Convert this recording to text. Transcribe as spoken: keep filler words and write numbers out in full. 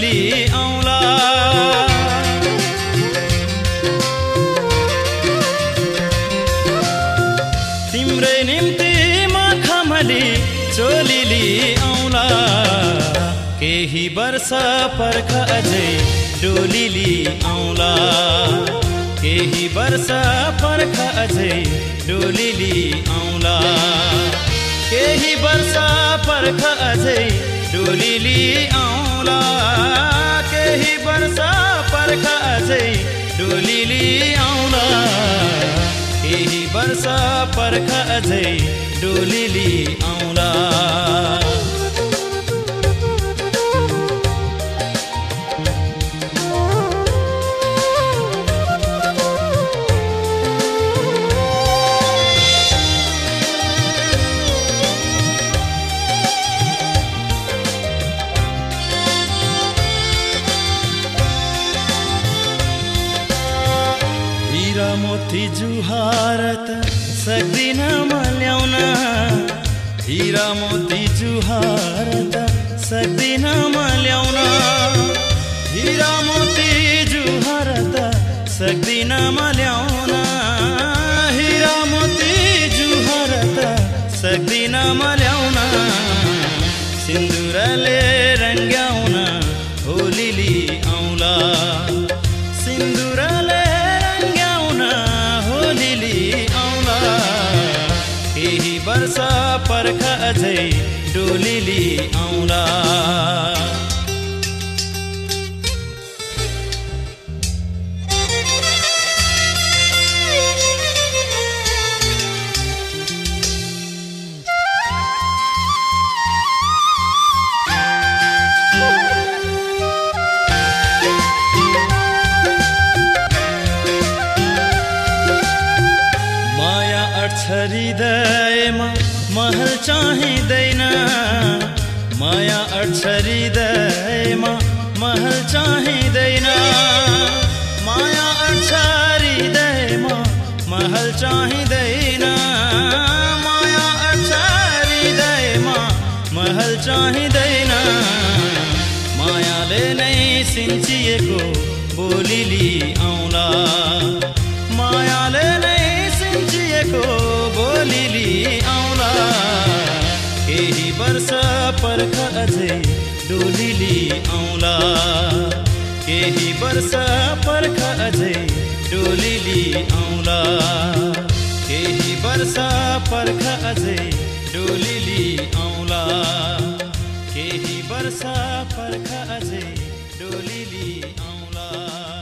डोलिली आउँला। तिम्रै निम्ति मखमली चोलिली आउँला। केही वर्ष पर्ख अझै डोलिली आउँला। केही वर्ष पर्ख अझै डोलिली आउँला। केही वर्ष पर्ख अझै डोलिली आउँला। केही वर्ष पर्ख अझै डोलिली आउँला। केही वर्ष पर्ख अझै डोलिली आउँला। हीरा मोती जुहार त सक्दिन म ल्याउन। हीरा मोती जुहार त सक्दिन म ल्याउन। हीरा मोती जुहार त सक्दिन म ल्याउन। हीरा मोती जुहार त सक्दिन म ल्याउन। सिन्दुरले रङ्ग्याउन होलीली आउँला। सिन्दुरले केही वर्ष पर्ख अझै डोलिली आउँला। हृदयमा महल चाहिँदैन। माया अट्छ हृदयमा महल चाहिँदैन। माया अट्छ हृदयमा महल चाहिँदैन। माया अट्छ हृदयमा महल चाहिँदैन। मायाले नै सिन्चिएको बोलिली आउँला। मायाले नै सिन्चिएको बोलिली आउँला। केही वर्ष पर्ख अझै डोलिली आउँला। केही वर्ष पर्ख अझै डोलिली आउँला। केही वर्ष पर्ख अझै डोलिली आउँला। केही वर्ष पर्ख अझै डोलिली आउँला।